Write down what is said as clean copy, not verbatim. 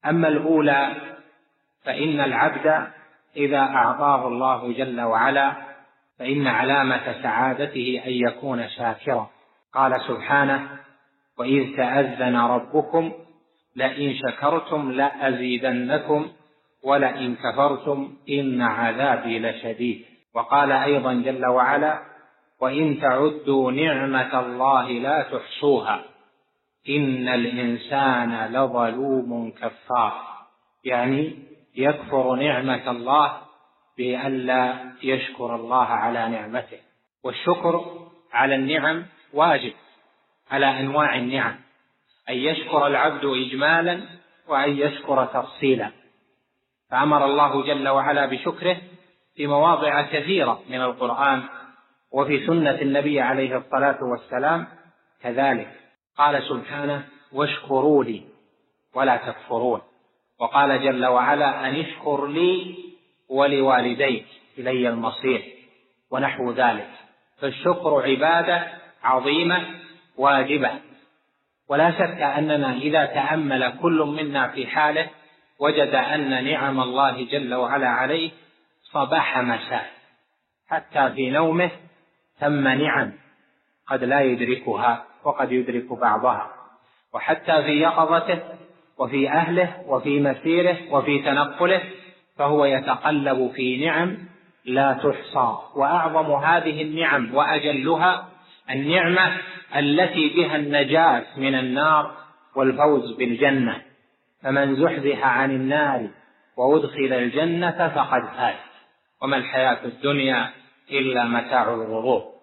أما الأولى فإن العبد إذا أعطاه الله جل وعلا فإن علامة سعادته أن يكون شاكرا. قال سبحانه: وإذ تأذن ربكم لئن شكرتم لأزيدنكم ولئن كفرتم إن عذابي لشديد. وقال أيضا جل وعلا: وإن تعدوا نعمة الله لا تحصوها إن الإنسان لظلوم كفار، يعني يكفر نعمة الله بألا يشكر الله على نعمته. والشكر على النعم واجب على أنواع النعم، أن يشكر العبد إجمالا وأن يشكر تفصيلا. فأمر الله جل وعلا بشكره في مواضع كثيرة من القرآن وفي سنة النبي عليه الصلاة والسلام كذلك. قال سبحانه: واشكروا لي ولا تكفرون. وقال جل وعلا: أن اشكر لي ولوالديك إلي المصير، ونحو ذلك. فالشكر عبادة عظيمة واجبة، ولا شك أننا إذا تأمل كل منا في حاله وجد أن نعم الله جل وعلا عليه صباح مساء، حتى في نومه ثم نعم قد لا يدركها وقد يدرك بعضها، وحتى في يقظته وفي أهله وفي مسيره وفي تنقله فهو يتقلب في نعم لا تحصى. وأعظم هذه النعم وأجلها النعمة التي بها النجاة من النار والفوز بالجنة. فمن زحزح عن النار وأدخل الجنة فقد فاز، وما الحياة الدنيا إلا متاع الغرور.